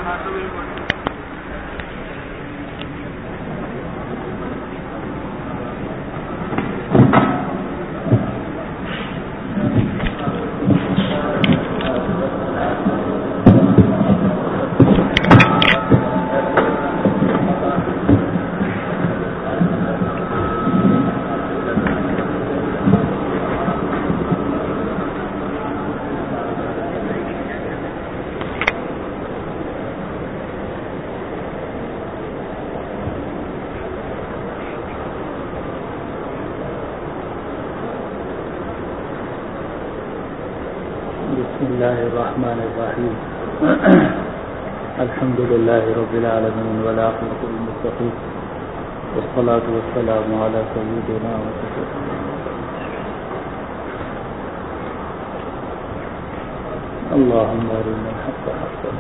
بسم الله الرحمن الرحيم الحمد لله رب العالمين والعاقبة للمتقين والصلاة والسلام على سيدنا وسيدنا اللهم أرنا الحق حقا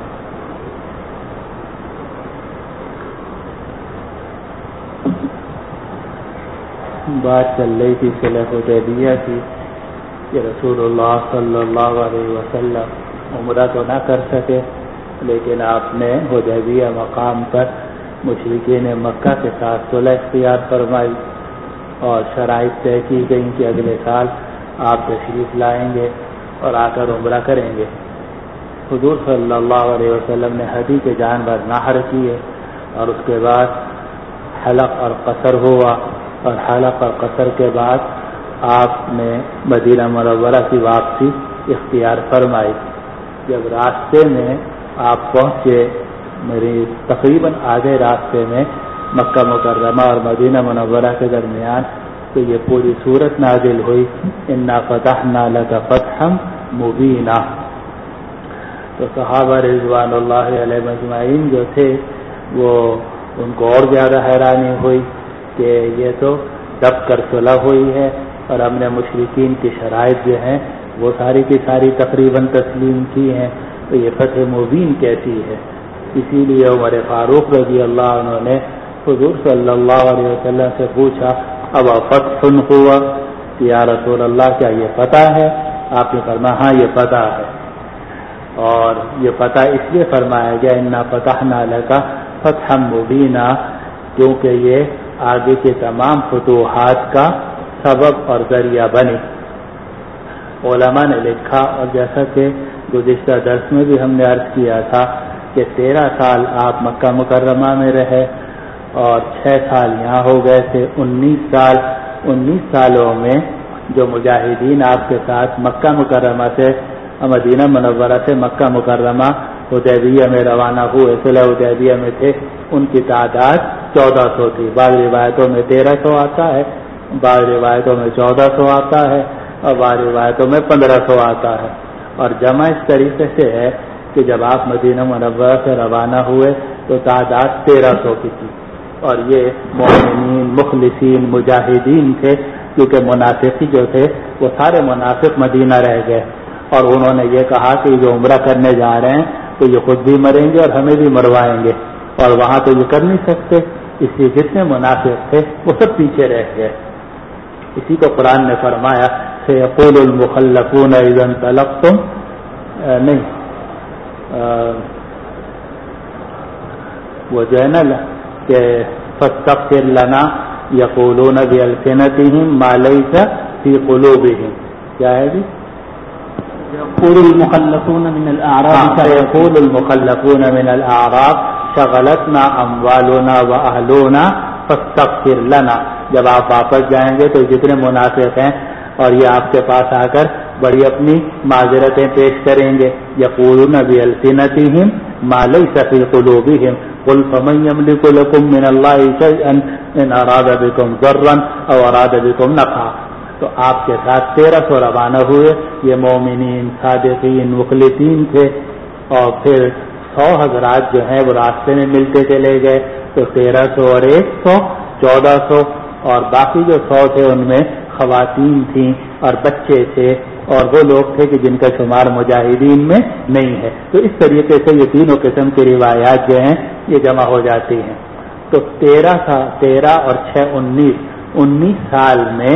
بات چل رہی تھی صلح حدیبیہ کی کہ رسول اللہ صلی اللہ علیہ وسلم عمرہ تو نہ کر سکے، لیکن آپ نے حدیبیہ مقام پر مشرکین مکہ کے ساتھ صلح اختیار فرمائی اور شرائط طے کی گئیں کہ اگلے سال آپ تشریف لائیں گے اور آ کر عمرہ کریں گے۔ حضور صلی اللہ علیہ وسلم نے ہدی کے جانور نحر کیے اور اس کے بعد حلق اور قصر ہوا، اور حلق اور قصر کے بعد آپ نے مدینہ منورہ کی واپسی اختیار فرمائی۔ جب راستے میں آپ پہنچے، میری تقریباً آدھے راستے میں مکہ مکرمہ اور مدینہ منورہ کے درمیان تو یہ پوری صورت نازل ہوئی، انا فتحنا لک فتحا مبینا۔ تو صحابہ رضوان اللہ علیہ مجمعین جو تھے وہ ان کو اور زیادہ حیرانی ہوئی کہ یہ تو دب کر صلح ہوئی ہے اور ہم نے مشرکین کی شرائط جو ہیں وہ ساری کی ساری تقریباً تسلیم کی ہیں، تو یہ فتح مبین کیسی ہے؟ اسی لیے عمر فاروق رضی اللہ عنہ نے حضور صلی اللہ علیہ وسلم سے پوچھا، اب فتح ہوا یا رسول اللہ، کیا یہ فتح ہے؟ آپ نے فرمایا ہاں یہ فتح ہے، اور یہ فتح اس لیے فرمایا گیا انا فتحنا لک فتحا مبینا کیونکہ یہ آگے کے تمام فتوحات کا سبب اور ذریعہ بنی۔ علماء نے لکھا، اور جیسا کہ گزشتہ درس میں بھی ہم نے عرض کیا تھا کہ 13 سال آپ مکہ مکرمہ میں رہے اور 6 سال یہاں ہو گئے تھے، 19 سالوں میں جو مجاہدین آپ کے ساتھ مکہ مکرمہ سے مدینہ منورہ سے مکہ مکرمہ حدیبیہ میں روانہ ہوئے، صلح حدیبیہ میں تھے، ان کی تعداد 1400 تھی۔ بعض روایتوں میں 1300 آتا ہے، بعض روایتوں میں 1400 آتا ہے اور بعض روایتوں میں 1500 آتا ہے، اور جمع اس طریقے سے ہے کہ جب آپ مدینہ منورہ سے روانہ ہوئے تو تعداد 1300 کی تھی، اور یہ مومنین مخلصین مجاہدین تھے، کیونکہ منافقی جو تھے وہ سارے منافق مدینہ رہ گئے، اور انہوں نے یہ کہا کہ جو عمرہ کرنے جا رہے ہیں تو یہ خود بھی مریں گے اور ہمیں بھی مروائیں گے، اور وہاں تو یہ کر نہیں سکتے، اس لیے جتنے منافق تھے وہ سب پیچھے رہ گئے۔ اسی کو قرآن نے فرمایا سیقول المخلفون اذا انطلقتم، نہیں وہ جو ہے نا کہ فاستغفر لنا یقولون بألسنتهم ما ليس في قلوبهم، کیا ہے جی؟ يقول المخلفون من الأعراب سيقول المخلفون من الأعراب شغلتنا أموالنا وأهلنا فاستغفر لنا، جب آپ واپس جائیں گے تو جتنے منافق ہیں اور یہ آپ کے پاس آ کر بڑی اپنی معذرتیں پیش کریں گے، یقولون بألسنتهم ما ليس في قلوبهم قل فمن يملك لكم من الله شيئا إن أراد بكم ضرا أو أراد بكم نفعا۔ تو آپ کے ساتھ 1300 روانہ ہوئے، یہ مومنین صادقین مخلصین تھے، اور پھر 100 حضرات جو ہیں وہ راستے میں ملتے چلے گئے، تو 1300 اور 100 1400، اور باقی جو 100 تھے ان میں خواتین تھیں اور بچے تھے اور وہ لوگ تھے کہ جن کا شمار مجاہدین میں نہیں ہے۔ تو اس طریقے سے یہ تینوں قسم کی روایات جو ہیں یہ جمع ہو جاتی ہیں۔ تو 13 اور 6 19 سال میں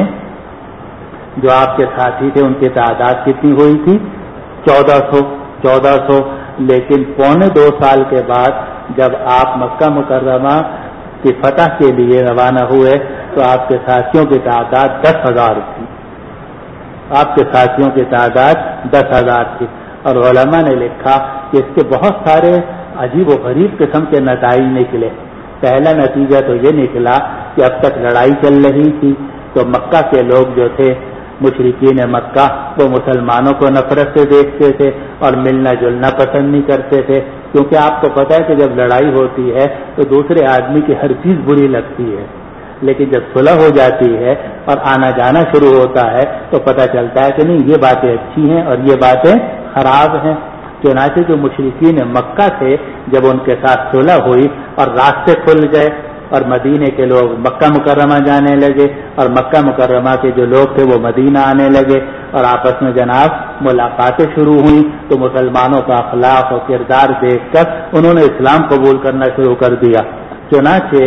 جو آپ کے ساتھی تھے ان کی تعداد کتنی ہوئی تھی؟ 1400۔ لیکن 2.25 سال کے بعد جب آپ مکہ مکرمہ کی فتح کے لیے روانہ ہوئے تو آپ کے ساتھیوں کی تعداد 10,000 تھی. آپ کے ساتھیوں کی تعداد 10,000 تھی. اور علماء نے لکھا کہ اس کے بہت سارے عجیب و غریب قسم کے نتائج نکلے. پہلا نتیجہ تو یہ نکلا کہ اب تک لڑائی چل رہی تھی تو مکہ کے لوگ جو تھے مشرکین مکہ وہ مسلمانوں کو نفرت سے دیکھتے تھے اور ملنا جلنا پسند نہیں کرتے تھے، کیونکہ آپ کو پتہ ہے کہ جب لڑائی ہوتی ہے تو دوسرے آدمی کی ہر چیز بری لگتی ہے، لیکن جب صلح ہو جاتی ہے اور آنا جانا شروع ہوتا ہے تو پتہ چلتا ہے کہ نہیں یہ باتیں اچھی ہیں اور یہ باتیں خراب ہیں. چنانچہ جو مشرکین مکہ تھے جب ان کے ساتھ صلح ہوئی اور راستے کھل گئے اور مدینے کے لوگ مکہ مکرمہ جانے لگے اور مکہ مکرمہ کے جو لوگ تھے وہ مدینہ آنے لگے اور آپس میں جناب ملاقاتیں شروع ہوئیں، تو مسلمانوں کا اخلاق و کردار دیکھ کر انہوں نے اسلام قبول کرنا شروع کر دیا. چنانچہ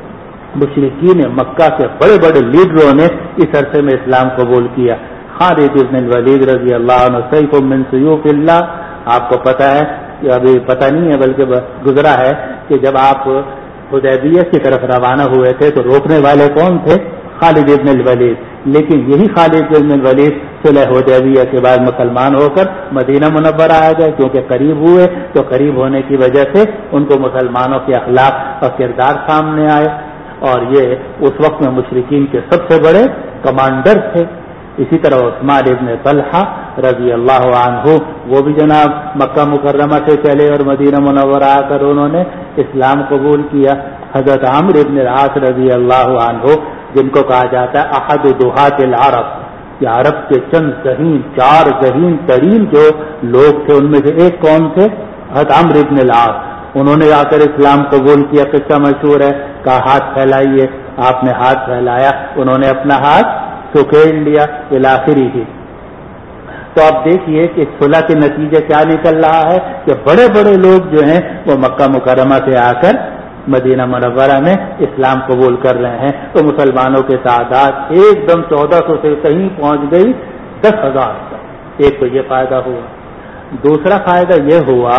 مشرکین مکہ کے بڑے بڑے لیڈروں نے اس عرصے میں اسلام قبول کیا. خالد بن الولید رضی اللہ عنہ سیف من سیوف اللہ، آپ کو پتہ ہے کہ ابھی پتہ نہیں ہے بلکہ گزرا ہے کہ جب آپ حدیبیہ کی طرف روانہ ہوئے تھے تو روکنے والے کون تھے؟ خالد بن الولید. لیکن یہی خالد بن الولید صلح حدیبیہ کے بعد مسلمان ہو کر مدینہ منورہ آ گئے، کیونکہ قریب ہوئے تو قریب ہونے کی وجہ سے ان کو مسلمانوں کے اخلاق اور کردار سامنے آئے، اور یہ اس وقت میں مشرکین کے سب سے بڑے کمانڈر تھے. اسی طرح عثمان ابن طلحہ رضی اللہ عنہ وہ بھی جناب مکہ مکرمہ سے چلے اور مدینہ منورہ آ کر انہوں نے اسلام قبول کیا. حضرت عمرو ابن العاص رضی اللہ عنہ جن کو کہا جاتا ہے احد دہات العرب، کہ عرب کے چند ذہین 4 ذہین ترین جو لوگ تھے ان میں سے ایک کون تھے؟ حضرت عمرو ابن العاص. انہوں نے آ کر اسلام قبول کیا. قصہ مشہور ہے، کہا ہاتھ پھیلائیے، آپ نے ہاتھ پھیلایا، انہوں نے اپنا ہاتھ سکیڑ لیا الاخری ہی. تو آپ دیکھیے کہ صلح کے نتیجے کیا نکل رہا ہے کہ بڑے بڑے لوگ جو ہیں وہ مکہ مکرمہ سے آ کر مدینہ منورہ میں اسلام قبول کر رہے ہیں. تو مسلمانوں کی تعداد ایک دم 1400 سے کہیں پہنچ گئی 10,000 تک. ایک تو یہ فائدہ ہوا. دوسرا فائدہ یہ ہوا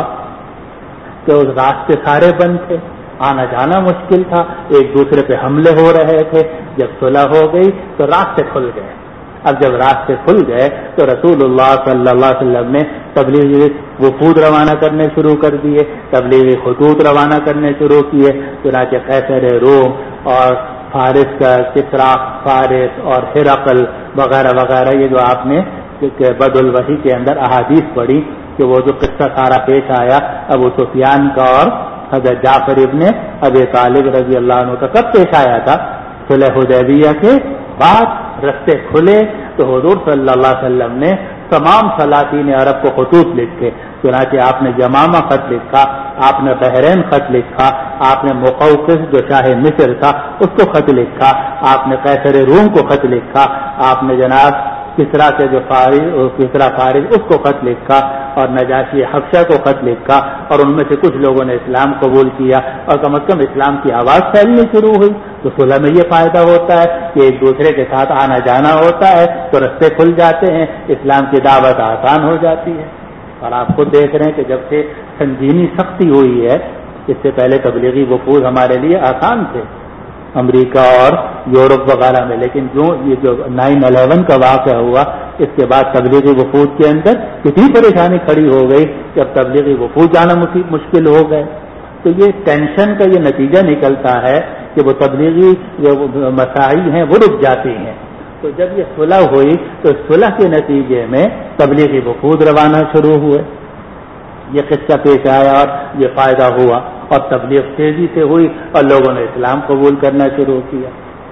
کہ اس راستے سارے بند تھے، آنا جانا مشکل تھا، ایک دوسرے پہ حملے ہو رہے تھے. جب صلح ہو گئی تو راستے کھل گئے. اب جب راستے کھل گئے تو رسول اللہ صلی اللہ علیہ وسلم نے تبلیغی وفود روانہ کرنے شروع کر دیے، تبلیغی خطوط روانہ کرنے شروع کیے. چنانچہ قیصر روم اور فارس کا کسرا فارس اور ہرقل وغیرہ وغیرہ، یہ جو آپ نے بدء الوحی کے اندر احادیث پڑھی کہ وہ جو قصہ سارا پیش آیا ابو سفیان کا اور حضرت جعفر ابن ابی طالب رضی اللہ عنہ کا کب پیش آیا تھا؟ صلح حدیبیہ کے بعد رستے کھلے تو حضور صلی اللہ علیہ وسلم نے تمام سلاطین عرب کو خطوط لکھے. چنانچہ آپ نے یمامہ خط لکھا، آپ نے بحرین خط لکھا، آپ نے مقوقس جو شاہ مصر تھا اس کو خط لکھا، آپ نے قیصر روم کو خط لکھا، آپ نے جناب کسرا کے جو کسرا فارس اس کو خط لکھا اور نجاشی حبشہ کو خط لکھا، اور ان میں سے کچھ لوگوں نے اسلام قبول کیا اور کم از کم اسلام کی آواز پھیلنی شروع ہوئی. تو صلح میں یہ فائدہ ہوتا ہے کہ ایک دوسرے کے ساتھ آنا جانا ہوتا ہے تو رستے کھل جاتے ہیں، اسلام کی دعوت آسان ہو جاتی ہے. اور آپ خود دیکھ رہے ہیں کہ جب سے سنگینی سختی ہوئی ہے، اس سے پہلے تبلیغی وفود ہمارے لیے آسان تھے امریکہ اور یورپ وغیرہ میں، لیکن جو یہ جو 9/11 کا واقعہ ہوا اس کے بعد تبلیغی وفود کے اندر کتنی پریشانی کھڑی ہو گئی، جب تبلیغی وفود جانا مشکل ہو گئے. تو یہ ٹینشن کا یہ نتیجہ نکلتا ہے کہ وہ تبلیغی جو مسائل ہیں وہ رک جاتی ہیں. تو جب یہ صلح ہوئی تو صلح کے نتیجے میں تبلیغی وفود روانہ شروع ہوئے. یہ قصہ پیش آیا اور یہ فائدہ ہوا اور تبلیغ تیزی سے ہوئی اور لوگوں نے اسلام قبول کرنا شروع کیا.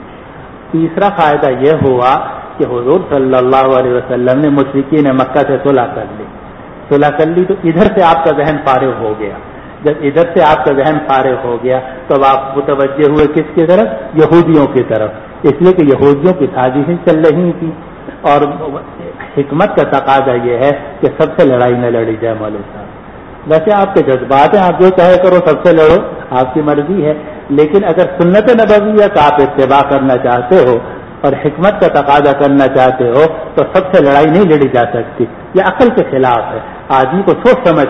تیسرا فائدہ یہ ہوا کہ حضور صلی اللہ علیہ وسلم نے مشرکین مکہ سے صلح کر لی. صلح کر لی تو ادھر سے آپ کا ذہن فارغ ہو گیا. جب ادھر سے آپ کا ذہن فارغ ہو گیا تو آپ متوجہ ہوئے کس کی طرف؟ یہودیوں کی طرف. اس لیے کہ یہودیوں کی سازشیں چل رہی تھیں اور حکمت کا تقاضا یہ ہے کہ سب سے لڑائی نہ لڑی جائے. مولوی صاحب ویسے آپ کے جذبات ہیں، آپ جو چاہے کرو، سب سے لڑو، آپ کی مرضی ہے، لیکن اگر سنت نبویہ کا آپ اتباع کرنا چاہتے ہو اور حکمت کا تقاضا کرنا چاہتے ہو تو سب سے لڑائی نہیں لڑی جا سکتی. یہ عقل کے خلاف ہے. آدمی کو سوچ سمجھ کے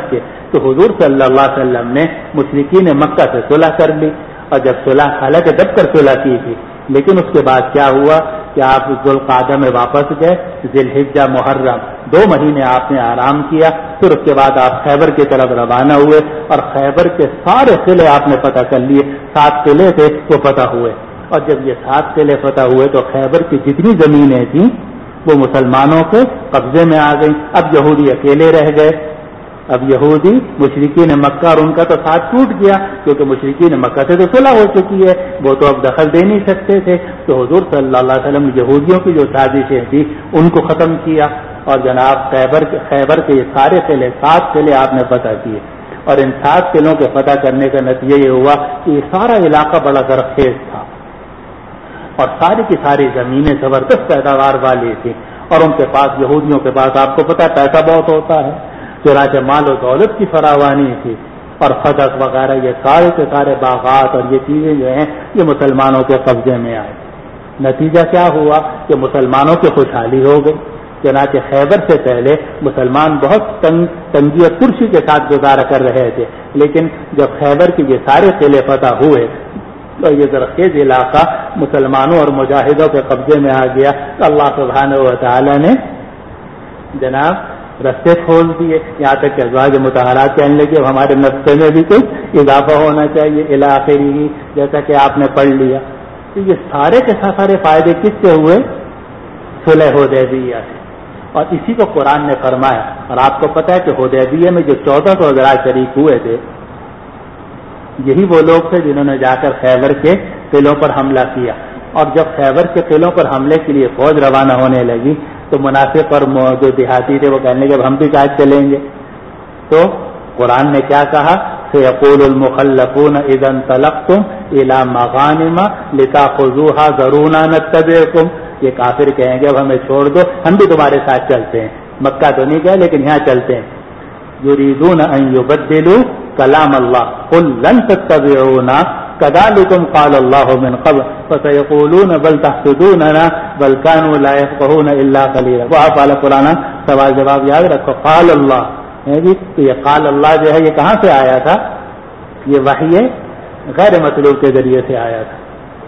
تو حضور صلی اللہ علیہ وسلم نے مشرکین مکہ سے صلح کر لی، اور جب صلح حالانکہ دب کر صلح کی تھی، لیکن اس کے بعد کیا ہوا کہ آپ ذوالقعدہ میں واپس گئے، ذی الحجہ محرم 2 مہینے آپ نے آرام کیا، پھر اس کے بعد آپ خیبر کی طرف روانہ ہوئے، اور خیبر کے سارے قلعے آپ نے فتح کر لیے، 7 قلعے تھے وہ فتح ہوئے، اور جب یہ 7 قلعے فتح ہوئے تو خیبر کی جتنی زمینیں تھیں وہ مسلمانوں کے قبضے میں آ گئی، اب یہودی اکیلے رہ گئے، اب یہودی مشرکین مکہ اور ان کا تو ساتھ ٹوٹ گیا، کیونکہ مشرکین مکہ سے تو صلح ہو چکی ہے، وہ تو اب دخل دے نہیں سکتے تھے، تو حضور صلی اللہ علیہ وسلم نے یہودیوں کی جو سازشیں تھیں ان کو ختم کیا، اور جناب خیبر کے یہ سارے قلعے 7 قلعے آپ نے فتح کیے، اور ان 7 قلعوں کے فتح کرنے کا نتیجہ یہ ہوا کہ یہ سارا علاقہ بڑا زرخیز تھا، اور ساری کی ساری زمینیں زبردست پیداوار والی تھی، اور ان کے پاس یہودیوں کے پاس آپ کو پتا پیسہ بہت ہوتا ہے، چنانچہ مال و دولت کی فراوانی تھی، اور فدق وغیرہ یہ سارے کے سارے باغات اور یہ چیزیں جو ہیں یہ مسلمانوں کے قبضے میں آئے۔ نتیجہ کیا ہوا کہ مسلمانوں کی خوشحالی ہو گئی، چنانچہ خیبر سے پہلے مسلمان بہت تنگی اور کرسی کے ساتھ گزارا کر رہے تھے، لیکن جب خیبر کے یہ سارے قلعے فتح ہوئے تو یہ زرخیز علاقہ مسلمانوں اور مجاہدوں کے قبضے میں آ گیا، تو اللہ سبحانہ و تعالی نے جناب رستے کھول دیے، یہاں تک کہ ازواج مطہرات کہنے لگے اب ہمارے نسخے میں بھی کچھ اضافہ ہونا چاہیے الی آخرہ، جیسا کہ آپ نے پڑھ لیا۔ تو یہ سارے کے سارے فائدے کس سے ہوئے؟ صلح حدیبیہ سے، اور اسی کو قرآن نے فرمایا، اور آپ کو پتا ہے کہ حدیبیہ میں جو 1400 حضرات شریک ہوئے تھے یہی وہ لوگ تھے جنہوں نے جا کر خیبر کے قلعوں پر حملہ کیا، اور جب خیبر کے قلعوں پر حملے کے لیے فوج روانہ ہونے لگی تو منافق اور جو دیہاتی تھے وہ کہنے لگے اب ہم بھی کیا چلیں گے، تو قرآن نے کیا کہا؟ سيقول المخلفون اذا انطلقتم الى مغانم لتاخذوها ذرونا نتبعكم، یہ کافر کہیں گے اب ہمیں چھوڑ دو ہم بھی تمہارے ساتھ چلتے ہیں، مکہ تو نہیں گئے لیکن یہاں چلتے ہیں۔ يريدون ان يبدلوا كلام الله قل لن تتبعونا كذلكم قال الله من قبل فسيقولون بل تحسدوننا بل كانوا لا يفقهون الا قليلا۔ وہ آپ والا پرانا سوال جواب یاد رکھو، قال اللہ ہے جی، تو یہ قال اللہ جو ہے یہ کہاں سے آیا تھا؟ یہ وحی غیر مطلوب کے ذریعے سے آیا تھا،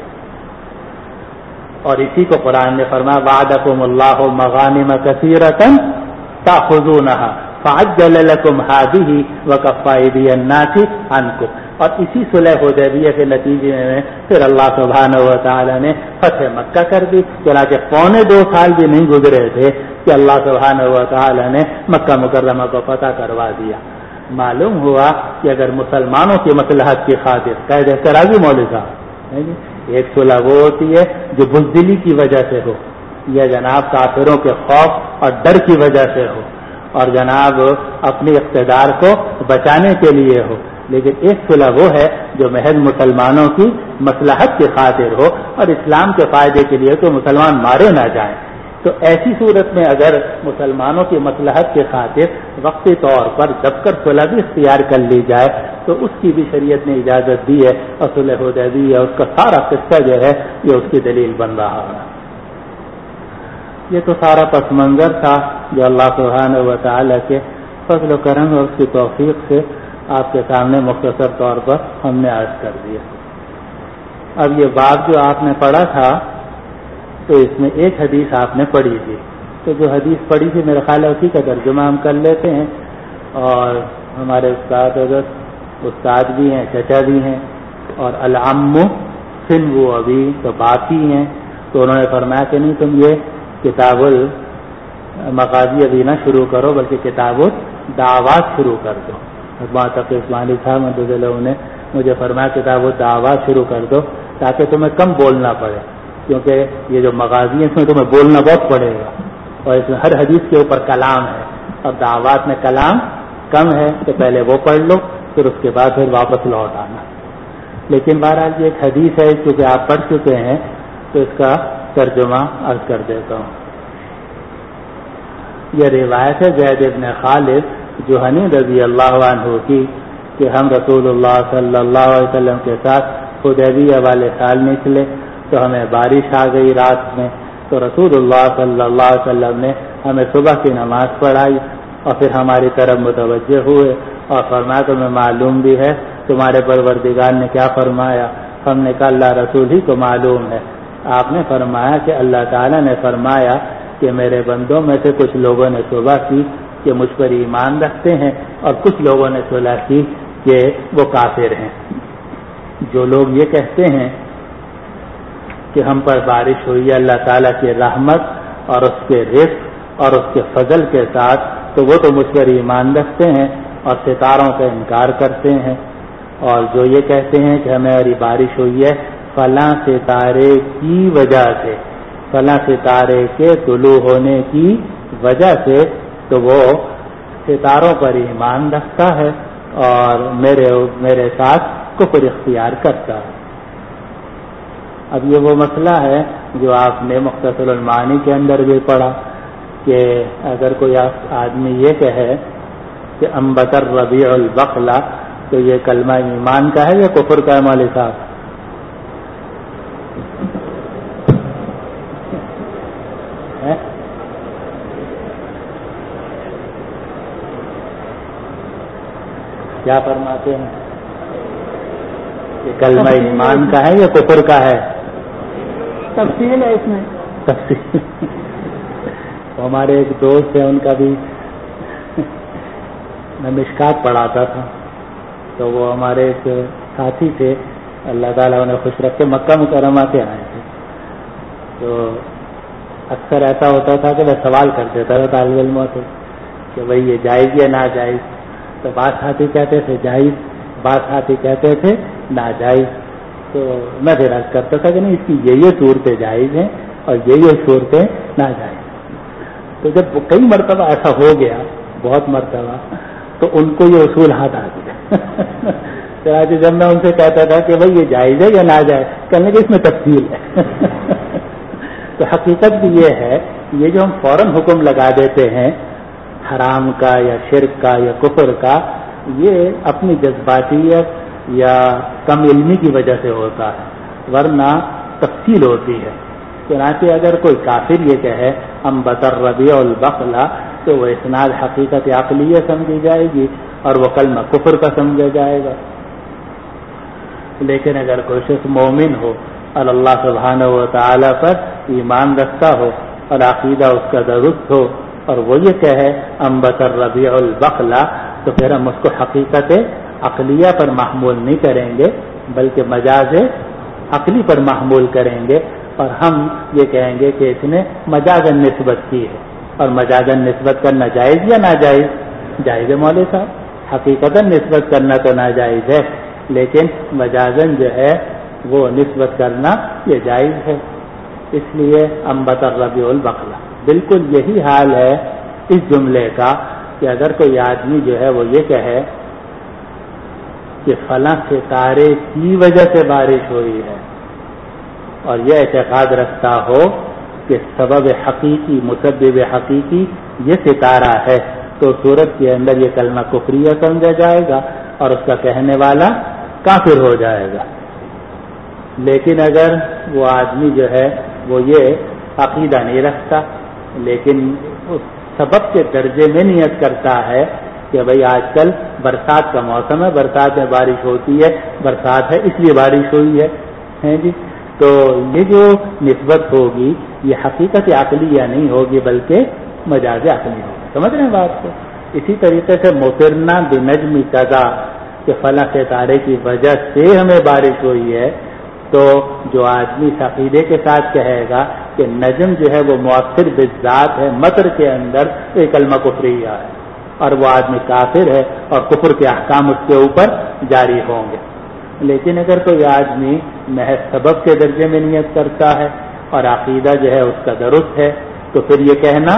اور اسی کو قرآن نے فرمایا وعدکم اللہ مغانم کثیرۃ تاخذونها فعجل لكم هذه وكف ايدي الناس عنكم، اور اسی صلح حدیبیہ کے نتیجے میں پھر اللہ سبحانہ و تعالی نے فتح مکہ کر دی، چنانچہ 2.25 سال بھی نہیں گزرے تھے کہ اللہ سبحانہ و تعالی نے مکہ مکرمہ کو فتح کروا دیا۔ معلوم ہوا کہ اگر مسلمانوں کی مصلحت کی خاطر قید احترازی مولوی صاحب، ایک صلح وہ ہوتی ہے جو بزدلی کی وجہ سے ہو یا جناب کافروں کے خوف اور ڈر کی وجہ سے ہو، اور جناب اپنے اقتدار کو بچانے کے لیے ہو، لیکن ایک صلح وہ ہے جو محض مسلمانوں کی مصلحت کی خاطر ہو اور اسلام کے فائدے کے لیے تو مسلمان مارے نہ جائیں۔ تو ایسی صورت میں اگر مسلمانوں کی مصلحت کی خاطر وقتی طور پر دب کر صلح بھی اختیار کر لی جائے تو اس کی بھی شریعت نے اجازت دی ہے، اور صلح حدیبیہ اس کا سارا قصہ جو ہے یہ اس کی دلیل بن رہا ہے۔ یہ تو سارا پس منظر تھا جو اللہ سبحانہ و تعالی کے فضل و کرم اور اس کی توفیق سے آپ کے سامنے مختصر طور پر ہم نے عرض کر دیا۔ اب یہ باب جو آپ نے پڑھا تھا تو اس میں ایک حدیث آپ نے پڑھی تھی، تو جو حدیث پڑھی تھی میرے خیال ہے اسی کا ترجمہ ہم کر لیتے ہیں، اور ہمارے استاد بھی ہیں، چچا بھی ہیں، اور العم سن وہ ابھی تو باقی ہیں، تو انہوں نے فرمایا کہ نہیں تم یہ کتاب المغازی ابھی نہ شروع کرو بلکہ کتاب الدعوات شروع کر دو۔ تقی عثمانی صاحب نے مجھے فرمایا کتاب الدعوات شروع کر دو تاکہ تمہیں کم بولنا پڑے، کیونکہ یہ جو مغازی ہے اس میں تمہیں بولنا بہت پڑے گا، اور اس میں ہر حدیث کے اوپر کلام ہے، اور دعوات میں کلام کم ہے کہ پہلے وہ پڑھ لو پھر اس کے بعد پھر واپس لوٹ آنا۔ لیکن بہرحال یہ ایک حدیث ہے کیونکہ آپ پڑھ چکے ہیں تو اس کا ترجمہ عرض کر دیتا ہوں۔ یہ روایت ہے زید بن خالد جوہنی رضی اللہ عنہ کی کہ ہم رسول اللہ صلی اللہ علیہ وسلم کے ساتھ حدیبیہ والے سال نکلے تو ہمیں بارش آ گئی رات میں، تو رسول اللہ صلی اللہ علیہ وسلم نے ہمیں صبح کی نماز پڑھائی اور پھر ہماری طرف متوجہ ہوئے اور فرمایا تمہیں معلوم بھی ہے تمہارے پروردگار نے کیا فرمایا؟ ہم نے کہا اللہ رسول ہی کو معلوم ہے۔ آپ نے فرمایا کہ اللہ تعالیٰ نے فرمایا کہ میرے بندوں میں سے کچھ لوگوں نے توبہ کی کہ مجھ پر ایمان رکھتے ہیں اور کچھ لوگوں نے صلح کی کہ وہ کافر ہیں۔ جو لوگ یہ کہتے ہیں کہ ہم پر بارش ہوئی ہے اللہ تعالیٰ کی رحمت اور اس کے رزق اور اس کے فضل کے ساتھ، تو وہ تو مجھ پر ایمان رکھتے ہیں اور ستاروں کا انکار کرتے ہیں۔ اور جو یہ کہتے ہیں کہ ہماری بارش ہوئی ہے فلاں ستارے کی وجہ سے، فلاں ستارے کے طلوع ہونے کی وجہ سے، تو وہ ستاروں پر ایمان رکھتا ہے اور میرے ساتھ کفر اختیار کرتا ہے۔ اب یہ وہ مسئلہ ہے جو آپ نے مختصر المعانی کے اندر بھی پڑھا کہ اگر کوئی آدمی یہ کہے کہ انبت الربیع البقلہ، تو یہ کلمہ ایمان کا ہے یا کفر کا ہے مولوی صاحب؟ کیا فرماتے ہیں؟ یہ کلمہ ایمان کا ہے یا کفر کا ہے؟ تفصیل ہے اس میں، تفصیل۔ ہمارے ایک دوست ہیں، ان کا بھی میں مشکات پڑھاتا تھا، تو وہ ہمارے ایک ساتھی تھے، اللہ تعالیٰ انہیں خوش رکھ کے مکہ مکرمہ سے آئے تھے۔ تو اکثر ایسا ہوتا تھا کہ میں سوال کر دیتا تھا طالب علموں سے کہ بھئی یہ جائز یا ناجائز، تو بعض ساتھی کہتے تھے جائز، بعض ساتھی کہتے تھے ناجائز۔ تو میں پھر عرض کرتا تھا کہ نہیں، اس کی یہ صورتیں جائز ہیں اور یہ صورتیں ناجائز۔ تو جب کئی مرتبہ ایسا ہو گیا، بہت مرتبہ، تو ان کو یہ اصول ہاتھ آ گیا۔ تو جب میں ان سے کہتا تھا کہ بھئی یہ جائز ہے یا ناجائز، کہنے کہ اس میں تفصیل ہے۔ تو حقیقت بھی یہ ہے، یہ جو ہم فوراً حکم لگا دیتے ہیں حرام کا یا شرک کا یا کفر کا، یہ اپنی جذباتیت یا کم علمی کی وجہ سے ہوتا ہے، ورنہ تفصیل ہوتی ہے۔ چنانچہ اگر کوئی کافر یہ کہے انبت الربیع البقلہ، تو وہ اسناد حقیقت عقلیہ سمجھی جائے گی اور وہ کلمہ کفر کا سمجھا جائے گا۔ لیکن اگر کوئی شخص مومن ہو اور اللہ سبحانہ و تعالی پر ایمان رکھتا ہو اور عقیدہ اس کا درست ہو اور وہ یہ کہے انبت الربیع البقلہ، تو پھر ہم اس کو حقیقت عقلیہ پر محمول نہیں کریں گے بلکہ مجاز عقلی پر محمول کریں گے، اور ہم یہ کہیں گے کہ اس نے مجازن نسبت کی ہے۔ اور مجازن نسبت کرنا جائز یا ناجائز؟ جائز ہے مولوی صاحب، حقیقتاً نسبت کرنا تو ناجائز ہے، لیکن مجازن جو ہے وہ نسبت کرنا یہ جائز ہے۔ اس لیے انبت الربیع البقلہ، بالکل یہی حال ہے اس جملے کا کہ اگر کوئی آدمی جو ہے وہ یہ کہے کہ فلاں ستارے کی وجہ سے بارش ہوئی ہے، اور یہ اعتقاد رکھتا ہو کہ سبب حقیقی، مسبب حقیقی یہ ستارہ ہے، تو صورت کے اندر یہ کلمہ کفریہ سمجھا جائے گا اور اس کا کہنے والا کافر ہو جائے گا۔ لیکن اگر وہ آدمی جو ہے وہ یہ عقیدہ نہیں رکھتا، لیکن اس سبب کے درجے میں نیت کرتا ہے کہ بھئی آج کل برسات کا موسم ہے، برسات میں بارش ہوتی ہے، برسات ہے اس لیے بارش ہوئی ہے جی، تو یہ جو نسبت ہوگی یہ حقیقت عقلیہ نہیں ہوگی بلکہ مجاز عقلی ہوگی۔ سمجھ رہے ہیں بات کو؟ اسی طریقے سے مطرنا بنجم کذا، کہ فلاں ستارے کی وجہ سے ہمیں بارش ہوئی ہے، تو جو آدمی اس عقیدے کے ساتھ کہے گا کہ نجم جو ہے وہ مؤثر بالذات ہے مطر کے اندر، تو یہ کلمہ کفریہ ہے اور وہ آدمی کافر ہے اور کفر کے احکام اس کے اوپر جاری ہوں گے۔ لیکن اگر کوئی آدمی محض سبب کے درجے میں نیت کرتا ہے اور عقیدہ جو ہے اس کا درست ہے، تو پھر یہ کہنا،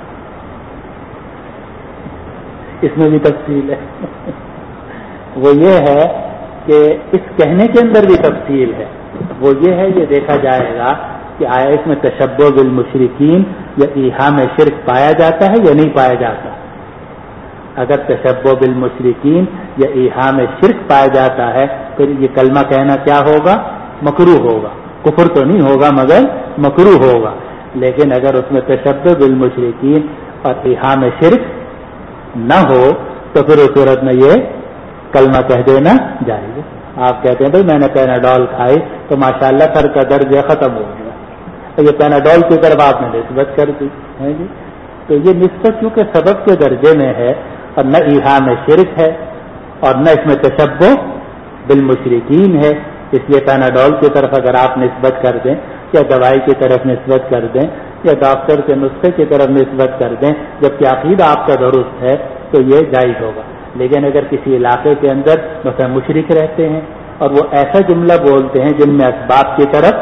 اس میں بھی تفصیل ہے۔ وہ یہ ہے کہ اس کہنے کے اندر بھی تفصیل ہے، وہ یہ ہے یہ دیکھا جائے گا کہ آیا اس میں تشبہ بالمشرکین یا ایہام شرک پایا جاتا ہے یا نہیں پایا جاتا۔ اگر تشبہ بالمشرکین یا ایہام شرک پایا جاتا ہے پھر یہ کلمہ کہنا کیا ہوگا؟ مکروہ ہوگا، کفر تو نہیں ہوگا مگر مکروہ ہوگا۔ لیکن اگر اس میں تشبہ بالمشرکین اور ایہام شرک نہ ہو تو پھر اس صورت میں یہ کلمہ کہہ دینا جائے گا. آپ کہتے ہیں بھائی میں نے پیناڈول کھائی تو ماشاءاللہ سر کا درد ختم ہو گیا, تو یہ پیناڈول کی طرف آپ نے نسبت کر دی ہے جی. تو یہ نسبت چونکہ سبب کے درجے میں ہے اور نہ ایہا میں شرک ہے اور نہ اس میں تشبہ بالمشرکین ہے, اس لیے پیناڈول کی طرف اگر آپ نسبت کر دیں یا دوائی کی طرف نسبت کر دیں یا ڈاکٹر کے نسخے کی طرف نسبت کر دیں جبکہ عقیدہ آپ کا درست ہے تو یہ جائز ہوگا. لیکن اگر کسی علاقے کے اندر مثلا مشرک رہتے ہیں اور وہ ایسا جملہ بولتے ہیں جن میں اسباب کی طرف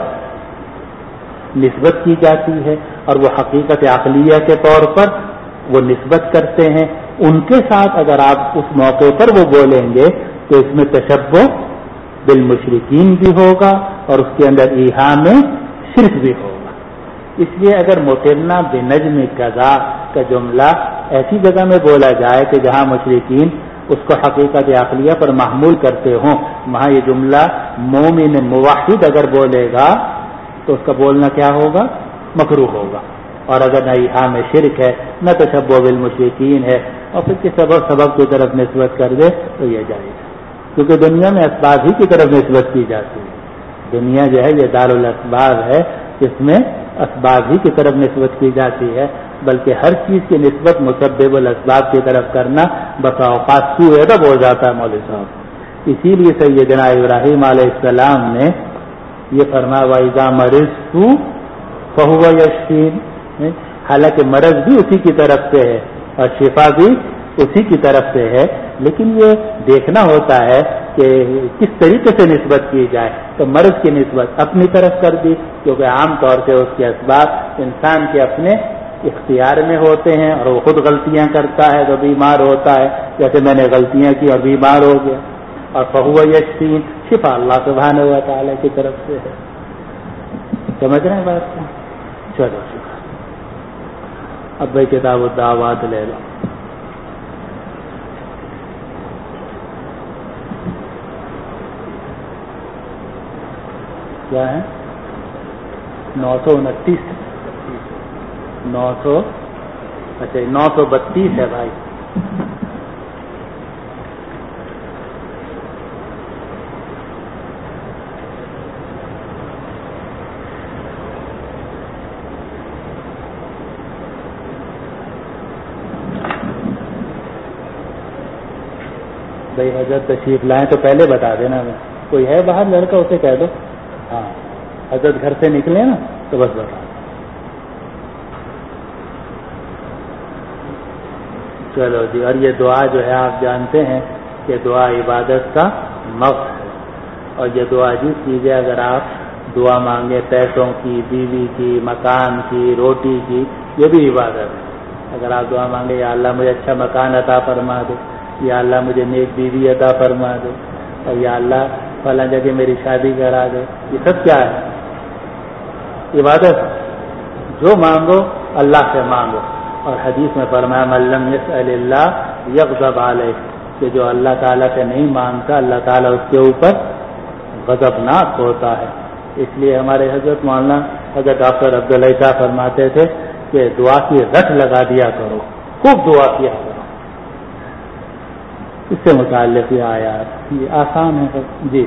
نسبت کی جاتی ہے اور وہ حقیقت عقلیہ کے طور پر وہ نسبت کرتے ہیں, ان کے ساتھ اگر آپ اس موقع پر وہ بولیں گے تو اس میں تشبہ بالمشرکین بھی ہوگا اور اس کے اندر ایہا میں شرک بھی ہوگا. اس لیے اگر مطرنا بنجم قضا کا جملہ ایسی جگہ میں بولا جائے کہ جہاں مشرکین اس کو حقیقت عقلیہ پر محمول کرتے ہوں, وہاں یہ جملہ مومن موحد اگر بولے گا تو اس کا بولنا کیا ہوگا, مکروہ ہوگا. اور اگر نہ ایہا میں شرک ہے نہ تشبہ بالمشرکین ہے اور پھر کسی سبب کی طرف نسبت کر دے تو یہ جائے گا, کیونکہ دنیا میں اسباب ہی کی طرف نسبت کی جاتی ہے. دنیا جو ہے یہ دارالاسباب ہے, جس میں اسباب ہی کی طرف نسبت کی جاتی ہے, بلکہ ہر چیز کی نسبت مسبب الاسباب کی طرف کرنا بسا اوقات سوء ادب ہو جاتا ہے مولوی صاحب. اسی لیے سیدنا ابراہیم علیہ السلام نے یہ فرمایا وَإِذَا مَرِضْتُ فَهُوَ يَشْفِينِ, حالانکہ مرض بھی اسی کی طرف سے ہے اور شفا بھی اسی کی طرف سے ہے, لیکن یہ دیکھنا ہوتا ہے کہ کس طریقے سے نسبت کی جائے. تو مرض کی نسبت اپنی طرف کر دی کیونکہ عام طور سے اس کے اسباب انسان کے اپنے اختیار میں ہوتے ہیں اور وہ خود غلطیاں کرتا ہے تو بیمار ہوتا ہے, جیسے میں نے غلطیاں کی اور بیمار ہو گیا. اور فَهُوَ يَشْفِينِ, شفا اللہ سبحانہ و تعالی کی طرف سے ہے. سمجھ رہے ہیں بات کو؟ چلو شکر. اب بھائی کتاب الدعوات لے لو. کیا ہے 929 اچھا 932 ہے بھائی. بھائی حضرت تشریف لائیں تو پہلے بتا دینا. میں کوئی ہے باہر لڑکا اسے کہہ دو. ہاں حضرت گھر سے نکلے نا تو بس بتا. چلو جی. اور یہ دعا جو ہے آپ جانتے ہیں کہ دعا عبادت کا مفت ہے, اور یہ دعا عجیب چیز ہے. اگر آپ دعا مانگے پیسوں کی, بیوی کی, مکان کی, روٹی کی, یہ بھی عبادت ہے. اگر آپ دعا مانگے یا اللہ مجھے اچھا مکان عطا فرما دے, یا اللہ مجھے نیک بیوی عطا فرما دے, اور یا اللہ فلاں جگہ میری شادی کرا دے, یہ سب کیا ہے؟ عبادت. جو مانگو اللہ سے مانگو. اور حدیث میں فرمایا من لم یسأل اللہ یغضب علیہ, کہ جو اللہ تعالیٰ سے نہیں مانگتا اللہ تعالیٰ اس کے اوپر غضبناک ہوتا ہے. اس لیے ہمارے حضرت مولانا حضرت ڈاکٹر عبداللہ فرماتے تھے کہ دعا کی رٹ لگا دیا کرو, خوب دعا کیا کرو. اس سے متعلق یہ آیات یہ آسان ہے جی.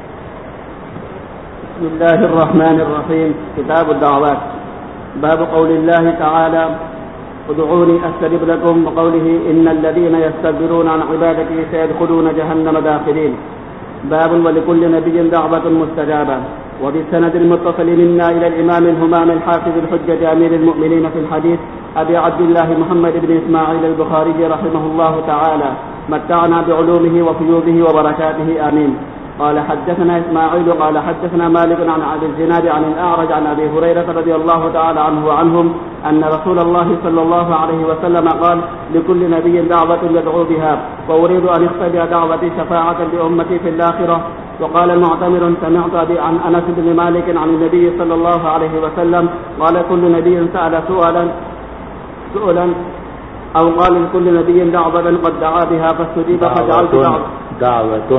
بسم الله الرحمن الرحيم. كتاب الدعوات. باب قول الله تعالى ادعوني استجب لكم, وقوله ان الذين يستكبرون عن عبادتي سيدخلون جهنم داخلين. باب ولكل نبي دعوة مستجابة. وبالسند المتصل منا الى الامام الهمام الحافظ الحجة امير المؤمنين في الحديث ابي عبد الله محمد بن اسماعيل البخاري رحمه الله تعالى, متعنا بعلومه وفيوضه وبركاته آمين. قال حدثنا إسماعيل قال حدثنا مالك عن أبي الزناد عن الأعرج عن أبي هريرة رضي الله تعالى عنه وعنهم أن رسول الله صلى الله عليه وسلم قال لكل نبي دعوة يدعو بها, وأريد أن اختبئ دعوتي شفاعة لأمتي في الآخرة. وقال المعتمر سمعت عن أنس بن مالك عن النبي صلى الله عليه وسلم قال كل نبي سأل سؤلا أو قال لكل نبي دعوة قد دعا بها فاستجيب فجعلت دعوة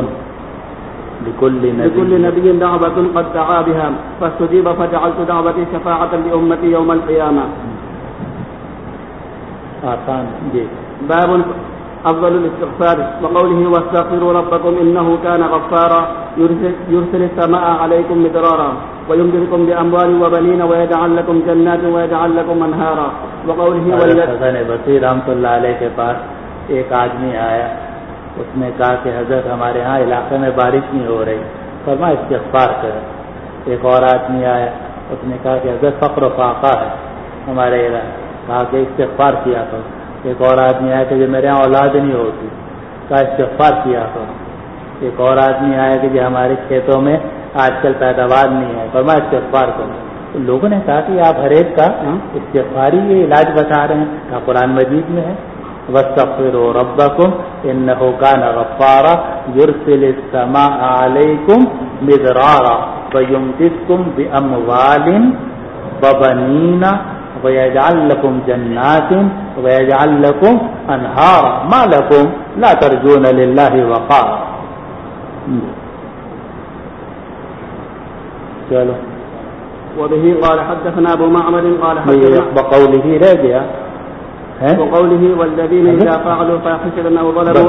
لكل نبي دعوة قد دعا بها فاستجيب فجعلت دعوتي شفاعة لأمتي يوم القيامة. آسان جی. باب أفضل الاستغفار. وقوله واستغفروا ربكم إنه كان غفارا يرسل السماء عليكم مدرارا ويمددكم بأموال وبنين ويجعل لكم جنات ويجعل لكم أنهارا. وقوله حسن بصری رحمۃ اللہ علیہ کے پاس ایک آدمی آیا, اس نے کہا کہ حضرت ہمارے ہاں علاقے میں بارش نہیں ہو رہی, فرمایا استغفار کرے. ایک اور آدمی آیا, اس نے کہا کہ حضرت فقر و فاقہ ہے ہمارے علاقے, کہا کہ استغفار کیا کرو. ایک اور آدمی آیا کہ جو میرے یہاں اولاد نہیں ہوتی, کہا استغفار کیا کرو. ایک اور آدمی آیا کہ جو ہمارے کھیتوں میں آج کل پیداوار نہیں ہے, فرمایا استغفار کرو. تو لوگوں نے کہا کہ آپ ہر ایک کا استغفاری یہ علاج بتا رہے ہیں, کہا قرآن مجید میں ہے واستغفروا ربکم انہ کان غفارا یرسل السماء علیکم مدرارا ویمددکم باموال وبنین ویجعل لکم جنات ویجعل لکم انہارا ما لکم لا ترجون للہ وقارا. چلو. وبه قال حدثنا ابو معمر قال حدثنا بقوله رہ گیا وقوله والذين اذا فعلوا فاحشة او ظلموا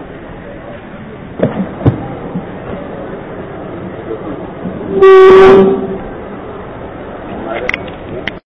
ان